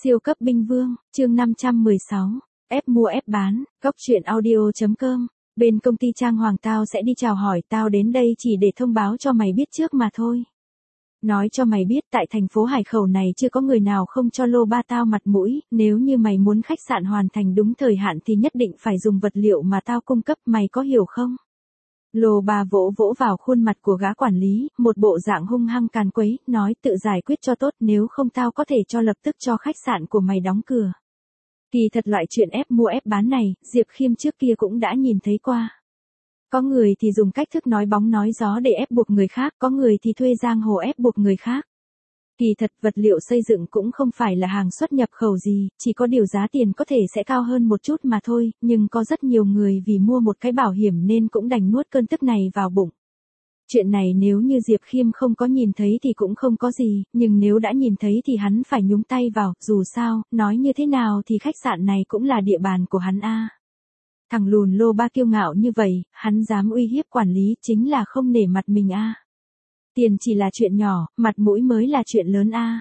Siêu cấp binh vương, chương 516, ép mua ép bán, góc truyện audio.com, bên công ty Trang Hoàng tao sẽ đi chào hỏi, tao đến đây chỉ để thông báo cho mày biết trước mà thôi. Nói cho mày biết tại thành phố Hải Khẩu này chưa có người nào không cho lô ba tao mặt mũi, nếu như mày muốn khách sạn hoàn thành đúng thời hạn thì nhất định phải dùng vật liệu mà tao cung cấp, mày có hiểu không? Lô ba vỗ vỗ vào khuôn mặt của gã quản lý, một bộ dạng hung hăng càn quấy, nói tự giải quyết cho tốt, nếu không tao có thể cho lập tức cho khách sạn của mày đóng cửa. Kỳ thật loại chuyện ép mua ép bán này, Diệp Khiêm trước kia cũng đã nhìn thấy qua. Có người thì dùng cách thức nói bóng nói gió để ép buộc người khác, có người thì thuê giang hồ ép buộc người khác. Kỳ thật vật liệu xây dựng cũng không phải là hàng xuất nhập khẩu gì, chỉ có điều giá tiền có thể sẽ cao hơn một chút mà thôi, nhưng có rất nhiều người vì mua một cái bảo hiểm nên cũng đành nuốt cơn tức này vào bụng. Chuyện này nếu như Diệp Khiêm không có nhìn thấy thì cũng không có gì, nhưng nếu đã nhìn thấy thì hắn phải nhúng tay vào, dù sao, nói như thế nào thì khách sạn này cũng là địa bàn của hắn a. Thằng lùn lô ba kiêu ngạo như vậy, hắn dám uy hiếp quản lý chính là không nể mặt mình a. Tiền chỉ là chuyện nhỏ, mặt mũi mới là chuyện lớn a.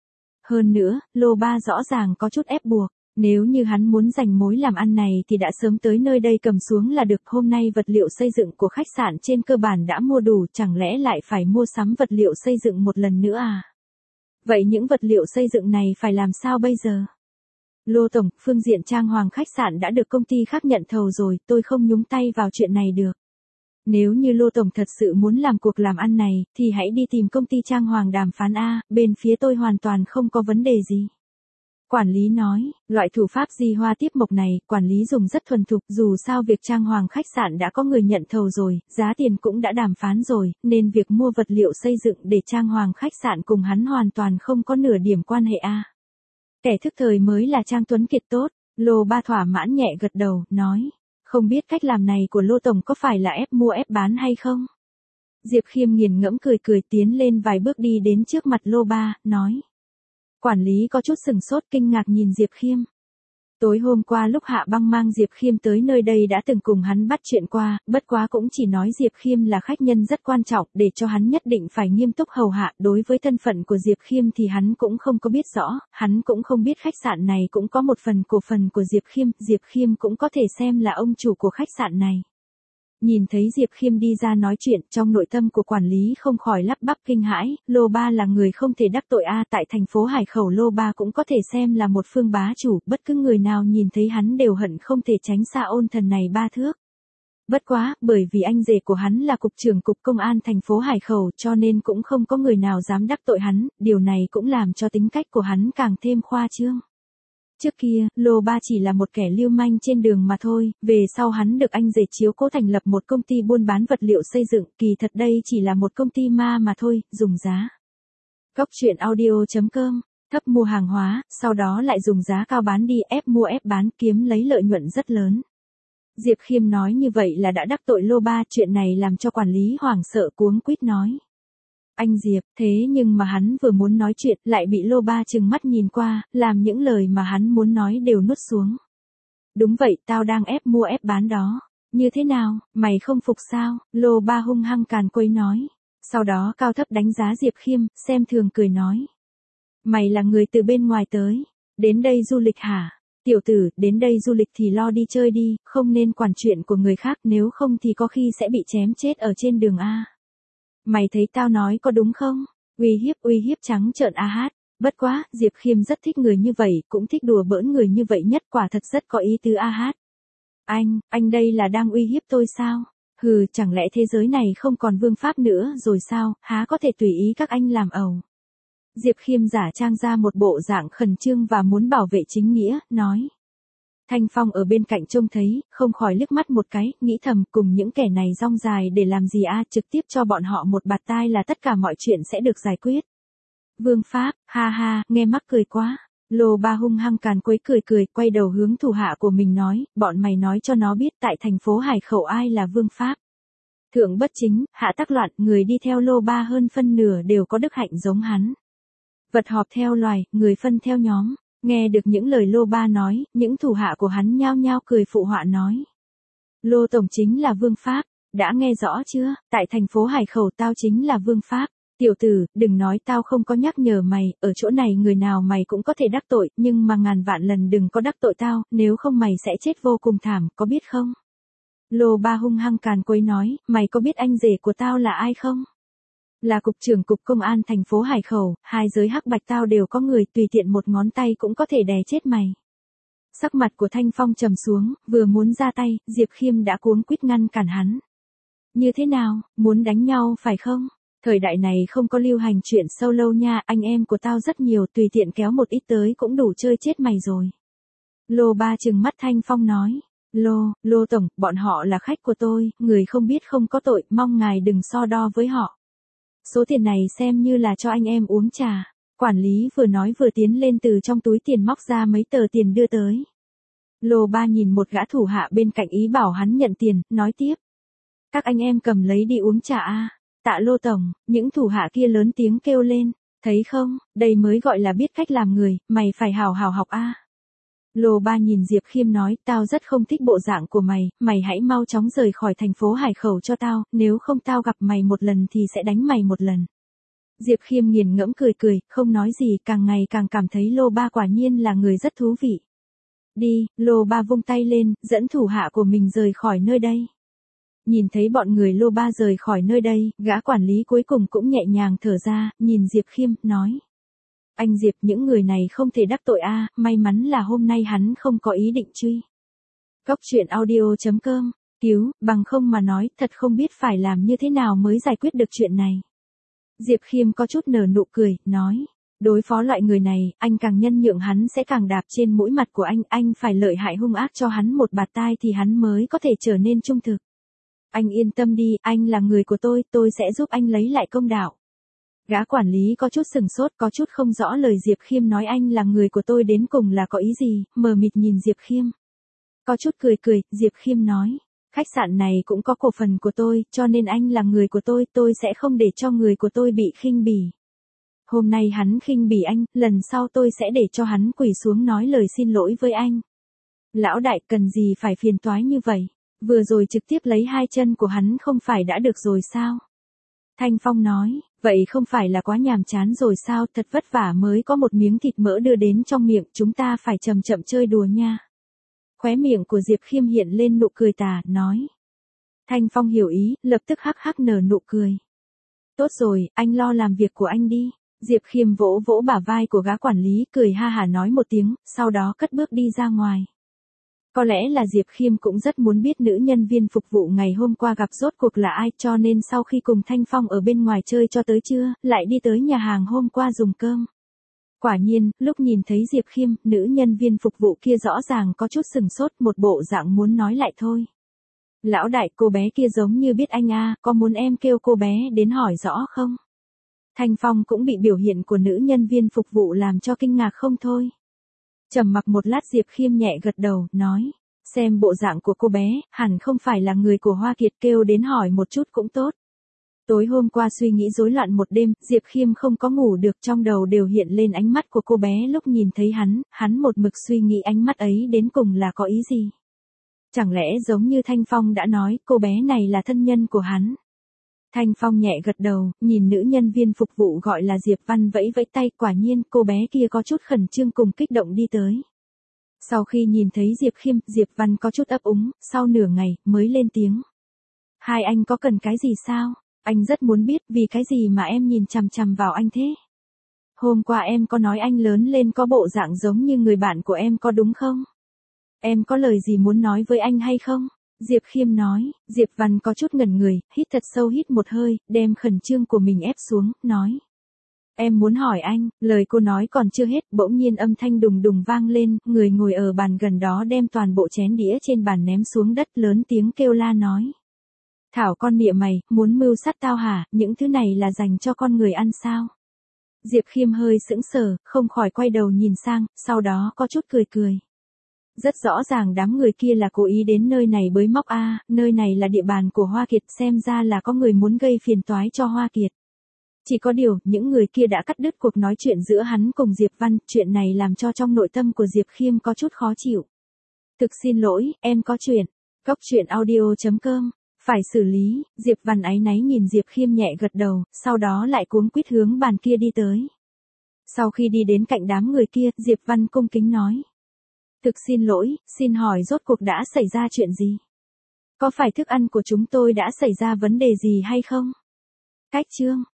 Hơn nữa, lô ba rõ ràng có chút ép buộc, nếu như hắn muốn giành mối làm ăn này thì đã sớm tới nơi đây cầm xuống là được, hôm nay vật liệu xây dựng của khách sạn trên cơ bản đã mua đủ, chẳng lẽ lại phải mua sắm vật liệu xây dựng một lần nữa à? Vậy những vật liệu xây dựng này phải làm sao bây giờ? Lô tổng, phương diện trang hoàng khách sạn đã được công ty khác nhận thầu rồi, tôi không nhúng tay vào chuyện này được. Nếu như Lô tổng thật sự muốn làm cuộc làm ăn này, thì hãy đi tìm công ty Trang Hoàng đàm phán a, bên phía tôi hoàn toàn không có vấn đề gì. Quản lý nói, loại thủ pháp di hoa tiếp mộc này, quản lý dùng rất thuần thục, dù sao việc Trang Hoàng khách sạn đã có người nhận thầu rồi, giá tiền cũng đã đàm phán rồi, nên việc mua vật liệu xây dựng để Trang Hoàng khách sạn cùng hắn hoàn toàn không có nửa điểm quan hệ a. Kẻ thức thời mới là Trang Tuấn Kiệt tốt, Lô ba thỏa mãn nhẹ gật đầu, nói. Không biết cách làm này của Lô tổng có phải là ép mua ép bán hay không? Diệp Khiêm nghiền ngẫm cười cười tiến lên vài bước đi đến trước mặt Lô ba, nói. Quản lý có chút sừng sốt kinh ngạc nhìn Diệp Khiêm. Tối hôm qua lúc Hạ Băng mang Diệp Khiêm tới nơi đây đã từng cùng hắn bắt chuyện qua, bất quá cũng chỉ nói Diệp Khiêm là khách nhân rất quan trọng để cho hắn nhất định phải nghiêm túc hầu hạ, đối với thân phận của Diệp Khiêm thì hắn cũng không có biết rõ, hắn cũng không biết khách sạn này cũng có một phần cổ phần của Diệp Khiêm cũng có thể xem là ông chủ của khách sạn này. Nhìn thấy Diệp Khiêm đi ra nói chuyện, trong nội tâm của quản lý không khỏi lắp bắp kinh hãi, Lô ba là người không thể đắc tội a, tại thành phố Hải Khẩu Lô ba cũng có thể xem là một phương bá chủ, bất cứ người nào nhìn thấy hắn đều hận không thể tránh xa ôn thần này ba thước. Bất quá, bởi vì anh rể của hắn là cục trưởng cục công an thành phố Hải Khẩu cho nên cũng không có người nào dám đắc tội hắn, điều này cũng làm cho tính cách của hắn càng thêm khoa trương. Trước kia, Lô ba chỉ là một kẻ lưu manh trên đường mà thôi, về sau hắn được anh rể chiếu cố thành lập một công ty buôn bán vật liệu xây dựng, kỳ thật đây chỉ là một công ty ma mà thôi, dùng giá. Góc truyện audio.com, thấp mua hàng hóa, sau đó lại dùng giá cao bán đi, ép mua ép bán, kiếm lấy lợi nhuận rất lớn. Diệp Khiêm nói như vậy là đã đắc tội Lô ba, chuyện này làm cho quản lý hoảng sợ cuống quýt nói. Anh Diệp, thế nhưng mà hắn vừa muốn nói chuyện, lại bị Lô ba trừng mắt nhìn qua, làm những lời mà hắn muốn nói đều nuốt xuống. Đúng vậy, tao đang ép mua ép bán đó. Như thế nào, mày không phục sao? Lô ba hung hăng càn quấy nói. Sau đó cao thấp đánh giá Diệp Khiêm, xem thường cười nói. Mày là người từ bên ngoài tới. Đến đây du lịch hả? Tiểu tử, đến đây du lịch thì lo đi chơi đi, không nên quản chuyện của người khác, nếu không thì có khi sẽ bị chém chết ở trên đường A. Mày thấy tao nói có đúng không? Uy hiếp trắng trợn a hát. Bất quá, Diệp Khiêm rất thích người như vậy, cũng thích đùa bỡn người như vậy nhất, quả thật rất có ý tứ a hát. Anh đây là đang uy hiếp tôi sao? Hừ, chẳng lẽ thế giới này không còn vương pháp nữa rồi sao, há có thể tùy ý các anh làm ẩu. Diệp Khiêm giả trang ra một bộ dạng khẩn trương và muốn bảo vệ chính nghĩa, nói. Thanh Phong ở bên cạnh trông thấy, không khỏi liếc mắt một cái, nghĩ thầm cùng những kẻ này rong dài để làm gì a, trực tiếp cho bọn họ một bạt tai là tất cả mọi chuyện sẽ được giải quyết. Vương pháp, ha ha, nghe mắc cười quá. Lô ba hung hăng càn quấy cười, quay đầu hướng thủ hạ của mình nói, bọn mày nói cho nó biết tại thành phố Hải Khẩu ai là vương pháp. Thượng bất chính, hạ tắc loạn, người đi theo Lô ba hơn phân nửa đều có đức hạnh giống hắn. Vật họp theo loài, người phân theo nhóm. Nghe được những lời Lô ba nói, những thủ hạ của hắn nhao nhao cười phụ họa nói. Lô tổng chính là vương pháp, đã nghe rõ chưa, tại thành phố Hải Khẩu tao chính là vương pháp. Tiểu tử, đừng nói tao không có nhắc nhở mày, ở chỗ này người nào mày cũng có thể đắc tội, nhưng mà ngàn vạn lần đừng có đắc tội tao, nếu không mày sẽ chết vô cùng thảm, có biết không? Lô Ba hung hăng càn quấy nói, mày có biết anh rể của tao là ai không? Là cục trưởng cục công an thành phố Hải Khẩu, hai giới hắc bạch tao đều có người, tùy tiện một ngón tay cũng có thể đè chết mày. Sắc mặt của Thanh Phong trầm xuống, vừa muốn ra tay, Diệp Khiêm đã cuống quýt ngăn cản hắn. Như thế nào, muốn đánh nhau phải không? Thời đại này không có lưu hành chuyện solo nha, anh em của tao rất nhiều, tùy tiện kéo một ít tới cũng đủ chơi chết mày rồi. Lô Ba trừng mắt Thanh Phong nói. Lô tổng, bọn họ là khách của tôi, người không biết không có tội, mong ngài đừng so đo với họ. Số tiền này xem như là cho anh em uống trà. Quản lý vừa nói vừa tiến lên từ trong túi tiền móc ra mấy tờ tiền đưa tới. Lô Ba nhìn một gã thủ hạ bên cạnh ý bảo hắn nhận tiền, nói tiếp. Các anh em cầm lấy đi uống trà a. Tạ Lô tổng, những thủ hạ kia lớn tiếng kêu lên, thấy không, đây mới gọi là biết cách làm người, mày phải hào hào học a. Lô Ba nhìn Diệp Khiêm nói, tao rất không thích bộ dạng của mày, mày hãy mau chóng rời khỏi thành phố Hải Khẩu cho tao, nếu không tao gặp mày một lần thì sẽ đánh mày một lần. Diệp Khiêm nghiền ngẫm cười, không nói gì, càng ngày càng cảm thấy Lô Ba quả nhiên là người rất thú vị. Đi, Lô Ba vung tay lên, dẫn thủ hạ của mình rời khỏi nơi đây. Nhìn thấy bọn người Lô Ba rời khỏi nơi đây, gã quản lý cuối cùng cũng nhẹ nhàng thở ra, nhìn Diệp Khiêm, nói. Anh Diệp, những người này không thể đắc tội a, may mắn là hôm nay hắn không có ý định truy. Cốc truyện audio.com, cứu, bằng không mà nói, thật không biết phải làm như thế nào mới giải quyết được chuyện này. Diệp Khiêm có chút nở nụ cười, nói. Đối phó loại người này, anh càng nhân nhượng hắn sẽ càng đạp trên mũi mặt của anh phải lợi hại hung ác cho hắn một bạt tai thì hắn mới có thể trở nên trung thực. Anh yên tâm đi, anh là người của tôi sẽ giúp anh lấy lại công đạo. Gã quản lý có chút sừng sốt, có chút không rõ lời Diệp Khiêm nói anh là người của tôi đến cùng là có ý gì, mờ mịt nhìn Diệp Khiêm. Có chút cười, Diệp Khiêm nói, khách sạn này cũng có cổ phần của tôi, cho nên anh là người của tôi sẽ không để cho người của tôi bị khinh bỉ. Hôm nay hắn khinh bỉ anh, lần sau tôi sẽ để cho hắn quỳ xuống nói lời xin lỗi với anh. Lão đại, cần gì phải phiền toái như vậy, vừa rồi trực tiếp lấy hai chân của hắn không phải đã được rồi sao? Thanh Phong nói, vậy không phải là quá nhàm chán rồi sao, thật vất vả mới có một miếng thịt mỡ đưa đến trong miệng, chúng ta phải chậm chậm chơi đùa nha. Khóe miệng của Diệp Khiêm hiện lên nụ cười tà, nói. Thanh Phong hiểu ý, lập tức hắc hắc nở nụ cười. Tốt rồi, anh lo làm việc của anh đi. Diệp Khiêm vỗ vỗ bả vai của gã quản lý, cười ha hả nói một tiếng, sau đó cất bước đi ra ngoài. Có lẽ là Diệp Khiêm cũng rất muốn biết nữ nhân viên phục vụ ngày hôm qua gặp rốt cuộc là ai, cho nên sau khi cùng Thanh Phong ở bên ngoài chơi cho tới trưa, lại đi tới nhà hàng hôm qua dùng cơm. Quả nhiên, lúc nhìn thấy Diệp Khiêm, nữ nhân viên phục vụ kia rõ ràng có chút sừng sốt, một bộ dạng muốn nói lại thôi. Lão đại, cô bé kia giống như biết anh a, có muốn em kêu cô bé đến hỏi rõ không? Thanh Phong cũng bị biểu hiện của nữ nhân viên phục vụ làm cho kinh ngạc không thôi. Trầm mặc một lát Diệp Khiêm nhẹ gật đầu, nói, xem bộ dạng của cô bé, hẳn không phải là người của Hoa Kiệt, kêu đến hỏi một chút cũng tốt. Tối hôm qua suy nghĩ rối loạn một đêm, Diệp Khiêm không có ngủ được, trong đầu đều hiện lên ánh mắt của cô bé lúc nhìn thấy hắn một mực suy nghĩ ánh mắt ấy đến cùng là có ý gì. Chẳng lẽ giống như Thanh Phong đã nói, cô bé này là thân nhân của hắn. Thanh Phong nhẹ gật đầu, nhìn nữ nhân viên phục vụ gọi là Diệp Văn vẫy vẫy tay, quả nhiên cô bé kia có chút khẩn trương cùng kích động đi tới. Sau khi nhìn thấy Diệp Khiêm, Diệp Văn có chút ấp úng, sau nửa ngày, mới lên tiếng. Hai anh có cần cái gì sao? Anh rất muốn biết vì cái gì mà em nhìn chằm chằm vào anh thế? Hôm qua em có nói anh lớn lên có bộ dạng giống như người bạn của em có đúng không? Em có lời gì muốn nói với anh hay không? Diệp Khiêm nói, Diệp Văn có chút ngẩn người, hít thật sâu hít một hơi, đem khẩn trương của mình ép xuống, nói. Em muốn hỏi anh, lời cô nói còn chưa hết, bỗng nhiên âm thanh đùng đùng vang lên, người ngồi ở bàn gần đó đem toàn bộ chén đĩa trên bàn ném xuống đất, lớn tiếng kêu la nói. Thảo con mịa mày, muốn mưu sát tao hả, những thứ này là dành cho con người ăn sao? Diệp Khiêm hơi sững sờ, không khỏi quay đầu nhìn sang, sau đó có chút cười. Rất rõ ràng đám người kia là cố ý đến nơi này bới móc a, nơi này là địa bàn của Hoa Kiệt, xem ra là có người muốn gây phiền toái cho Hoa Kiệt. Chỉ có điều, những người kia đã cắt đứt cuộc nói chuyện giữa hắn cùng Diệp Văn, chuyện này làm cho trong nội tâm của Diệp Khiêm có chút khó chịu. Thực xin lỗi, em có chuyện. Cốc truyện audio.com Phải xử lý, Diệp Văn áy náy nhìn Diệp Khiêm nhẹ gật đầu, sau đó lại cuống quýt hướng bàn kia đi tới. Sau khi đi đến cạnh đám người kia, Diệp Văn cung kính nói. Thực xin lỗi, xin hỏi rốt cuộc đã xảy ra chuyện gì? Có phải thức ăn của chúng tôi đã xảy ra vấn đề gì hay không? Cách chương